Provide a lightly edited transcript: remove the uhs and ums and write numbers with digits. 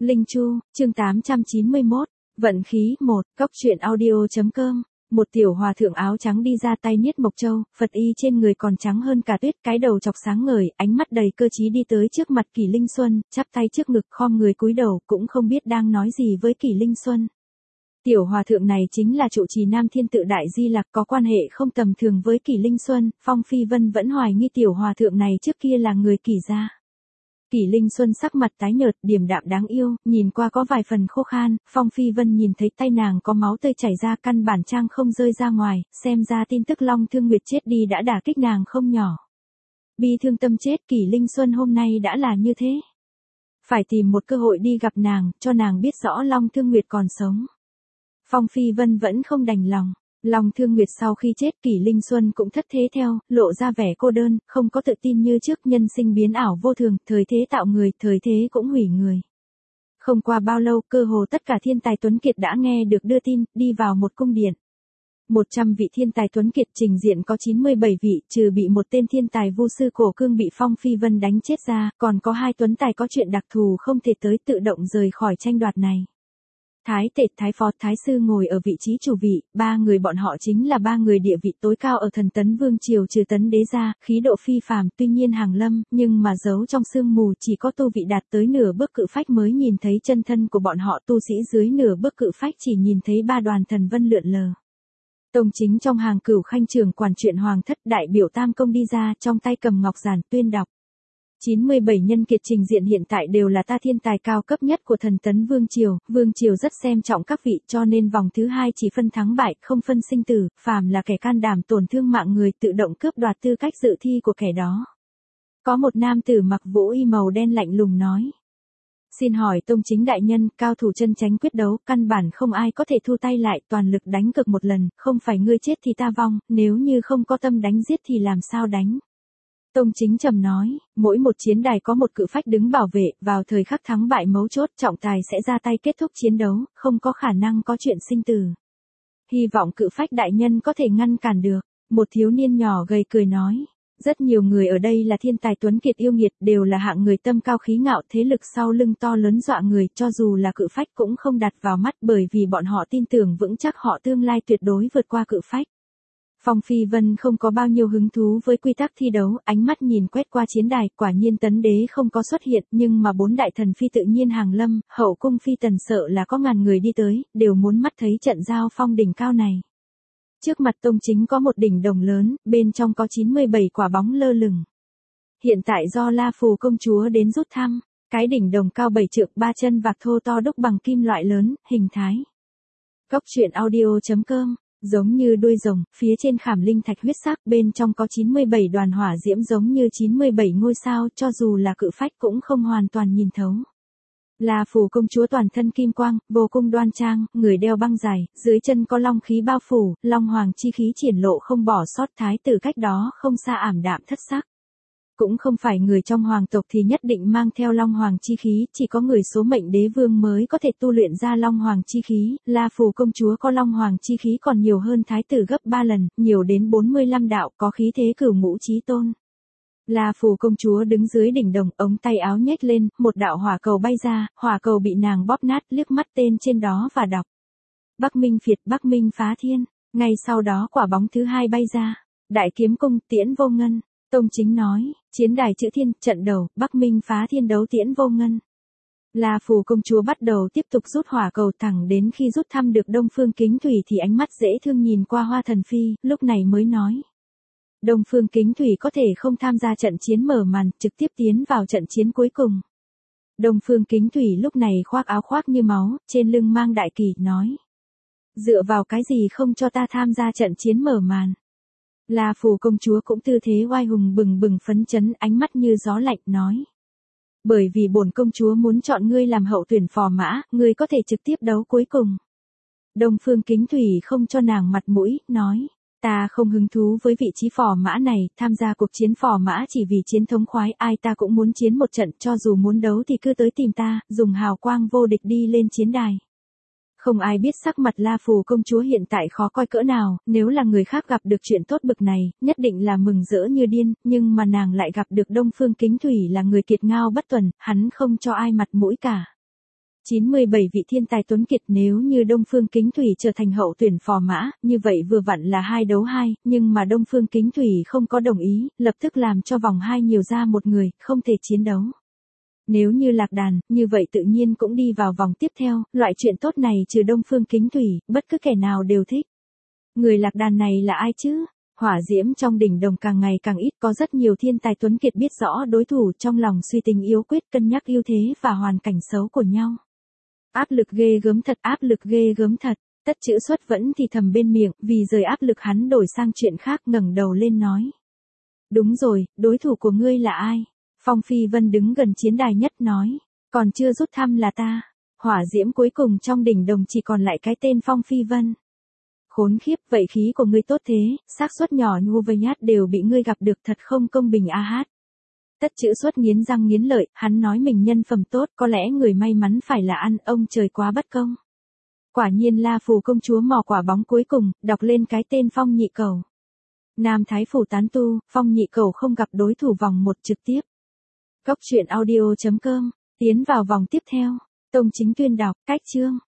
Linh Chu, chương 891, vận khí 1, cóc truyện audio.com. Một tiểu hòa thượng áo trắng đi ra tay niết mộc châu, Phật y trên người còn trắng hơn cả tuyết, cái đầu chọc sáng ngời, ánh mắt đầy cơ trí đi tới trước mặt Kỷ Linh Xuân, chắp tay trước ngực khom người cúi đầu, cũng không biết đang nói gì với Kỷ Linh Xuân. Tiểu hòa thượng này chính là trụ trì Nam Thiên Tự Đại Di Lặc, có quan hệ không tầm thường với Kỷ Linh Xuân. Phong Phi Vân vẫn hoài nghi tiểu hòa thượng này trước kia là người Kỷ gia. Kỷ Linh Xuân sắc mặt tái nhợt, điềm đạm đáng yêu, nhìn qua có vài phần khô khan. Phong Phi Vân nhìn thấy tay nàng có máu tươi chảy ra, căn bản trang không rơi ra ngoài, xem ra tin tức Long Thương Nguyệt chết đi đã đả kích nàng không nhỏ. Bi thương tâm chết, Kỷ Linh Xuân hôm nay đã là như thế. Phải tìm một cơ hội đi gặp nàng, cho nàng biết rõ Long Thương Nguyệt còn sống. Phong Phi Vân vẫn không đành lòng. Long Thương Nguyệt sau khi chết, Kỷ Linh Xuân cũng thất thế theo, lộ ra vẻ cô đơn, không có tự tin như trước, nhân sinh biến ảo vô thường, thời thế tạo người, thời thế cũng hủy người. Không qua bao lâu, cơ hồ tất cả thiên tài tuấn kiệt đã nghe được đưa tin, đi vào một cung điện. 100 vị thiên tài tuấn kiệt trình diện có 97 vị, trừ bị một tên thiên tài vu sư cổ cương bị Phong Phi Vân đánh chết ra, còn có 2 tuấn tài có chuyện đặc thù không thể tới, tự động rời khỏi tranh đoạt này. Thái tể, thái phó, thái sư ngồi ở vị trí chủ vị, 3 người bọn họ chính là 3 người địa vị tối cao ở Thần Tấn Vương triều trừ Tấn đế ra, khí độ phi phàm, tuy nhiên hàng lâm, nhưng mà giấu trong sương mù, chỉ có tu vị đạt tới nửa bước cự phách mới nhìn thấy chân thân của bọn họ, tu sĩ dưới nửa bước cự phách chỉ nhìn thấy 3 đoàn thần vân lượn lờ. Tông chính trong hàng cửu khanh trưởng quản truyện hoàng thất, đại biểu Tam Công đi ra, trong tay cầm ngọc giản tuyên đọc. 97 nhân kiệt trình diện hiện tại đều là ta thiên tài cao cấp nhất của Thần Tấn Vương triều rất xem trọng các vị, cho nên vòng thứ 2 chỉ phân thắng bại, không phân sinh tử, phàm là kẻ can đảm tổn thương mạng người tự động cướp đoạt tư cách dự thi của kẻ đó. Có một nam tử mặc vũ y màu đen lạnh lùng nói. Xin hỏi tông chính đại nhân, cao thủ chân chánh quyết đấu, căn bản không ai có thể thu tay lại, toàn lực đánh cực một lần, không phải ngươi chết thì ta vong, nếu như không có tâm đánh giết thì làm sao đánh. Tông chính trầm nói, mỗi một chiến đài có một cự phách đứng bảo vệ, vào thời khắc thắng bại mấu chốt, trọng tài sẽ ra tay kết thúc chiến đấu, không có khả năng có chuyện sinh tử. Hy vọng cự phách đại nhân có thể ngăn cản được. Một thiếu niên nhỏ gầy cười nói, rất nhiều người ở đây là thiên tài tuấn kiệt yêu nghiệt, đều là hạng người tâm cao khí ngạo, thế lực sau lưng to lớn dọa người, cho dù là cự phách cũng không đặt vào mắt, bởi vì bọn họ tin tưởng vững chắc họ tương lai tuyệt đối vượt qua cự phách. Phong Phi Vân không có bao nhiêu hứng thú với quy tắc thi đấu, ánh mắt nhìn quét qua chiến đài, quả nhiên Tấn đế không có xuất hiện, nhưng mà 4 đại thần phi tự nhiên hàng lâm, hậu cung phi tần sợ là có ngàn người đi tới, đều muốn mắt thấy trận giao phong đỉnh cao này. Trước mặt tông chính có một đỉnh đồng lớn, bên trong có 97 quả bóng lơ lửng. Hiện tại do La Phù công chúa đến rút thăm, cái đỉnh đồng cao 7 trượng 3 chân vạc thô to đúc bằng kim loại lớn, hình thái. Cóc truyện audio.com. Giống như đuôi rồng, phía trên khảm linh thạch huyết sắc, bên trong có 97 đoàn hỏa diễm giống như 97 ngôi sao, cho dù là cự phách cũng không hoàn toàn nhìn thấu. La Phù công chúa toàn thân kim quang, vô cùng đoan trang, người đeo băng dài, dưới chân có long khí bao phủ, long hoàng chi khí triển lộ không bỏ sót, thái tử cách đó không xa ảm đạm thất sắc. Cũng không phải người trong hoàng tộc thì nhất định mang theo long hoàng chi khí, chỉ có người số mệnh đế vương mới có thể tu luyện ra long hoàng chi khí, La Phù công chúa có long hoàng chi khí còn nhiều hơn thái tử gấp 3 lần, nhiều đến 45 đạo, có khí thế cửu ngũ chí tôn. La Phù công chúa đứng dưới đỉnh đồng, ống tay áo nhếch lên, một đạo hỏa cầu bay ra, hỏa cầu bị nàng bóp nát, liếc mắt tên trên đó và đọc. Bắc Minh Phiệt, Bắc Minh phá thiên, ngay sau đó quả bóng thứ 2 bay ra, Đại Kiếm Cung, Tiễn Vô Ngân. Tông chính nói, chiến đài chữ thiên, trận đầu, Bắc Minh phá thiên đấu Tiễn Vô Ngân. La Phù công chúa bắt đầu tiếp tục rút hỏa cầu, thẳng đến khi rút thăm được Đông Phương Kính Thủy thì ánh mắt dễ thương nhìn qua Hoa Thần Phi, lúc này mới nói. Đông Phương Kính Thủy có thể không tham gia trận chiến mở màn, trực tiếp tiến vào trận chiến cuối cùng. Đông Phương Kính Thủy lúc này khoác áo khoác như máu, trên lưng mang đại kỳ, nói. Dựa vào cái gì không cho ta tham gia trận chiến mở màn? La Phù công chúa cũng tư thế oai hùng bừng bừng phấn chấn, ánh mắt như gió lạnh, nói. Bởi vì bổn công chúa muốn chọn ngươi làm hậu tuyển phò mã, ngươi có thể trực tiếp đấu cuối cùng. Đông Phương Kính Thủy không cho nàng mặt mũi, nói. Ta không hứng thú với vị trí phò mã này, tham gia cuộc chiến phò mã chỉ vì chiến thống khoái, ai ta cũng muốn chiến một trận, cho dù muốn đấu thì cứ tới tìm ta, dùng hào quang vô địch đi lên chiến đài. Không ai biết sắc mặt La Phù công chúa hiện tại khó coi cỡ nào, nếu là người khác gặp được chuyện tốt bực này, nhất định là mừng rỡ như điên, nhưng mà nàng lại gặp được Đông Phương Kính Thủy là người kiệt ngao bất tuần, hắn không cho ai mặt mũi cả. 97 vị thiên tài tuấn kiệt, nếu như Đông Phương Kính Thủy trở thành hậu tuyển phò mã, như vậy vừa vặn là 2 đấu 2, nhưng mà Đông Phương Kính Thủy không có đồng ý, lập tức làm cho vòng 2 nhiều ra một người, không thể chiến đấu. Nếu như Lạc Đàn, như vậy tự nhiên cũng đi vào vòng tiếp theo, loại chuyện tốt này trừ Đông Phương Kính Thủy, bất cứ kẻ nào đều thích. Người Lạc Đàn này là ai chứ? Hỏa diễm trong đỉnh đồng càng ngày càng ít, có rất nhiều thiên tài tuấn kiệt biết rõ đối thủ, trong lòng suy tính yếu quyết, cân nhắc ưu thế và hoàn cảnh xấu của nhau. Áp lực ghê gớm thật, áp lực ghê gớm thật. Tất Chữ Xuất vẫn thì thầm bên miệng, vì rời áp lực hắn đổi sang chuyện khác, ngẩng đầu lên nói. Đúng rồi, đối thủ của ngươi là ai? Phong Phi Vân đứng gần chiến đài nhất nói. Còn chưa rút thăm là ta. Hỏa diễm cuối cùng trong đỉnh đồng chỉ còn lại cái tên Phong Phi Vân. Khốn khiếp, vậy khí của ngươi tốt thế, xác suất nhỏ nhu vây nhát đều bị ngươi gặp được, thật không công bình a hát. Tất Chữ Xuất nghiến răng nghiến lợi, hắn nói mình nhân phẩm tốt, có lẽ người may mắn phải là ăn, ông trời quá bất công. Quả nhiên La Phù công chúa mò quả bóng cuối cùng, đọc lên cái tên Phong Nhị Cẩu. Nam Thái Phủ tán tu, Phong Nhị Cẩu không gặp đối thủ vòng 1 trực tiếp. Cốc truyện audio.com, tiến vào vòng tiếp theo. Tông Chính Tuyên đọc, cách chương.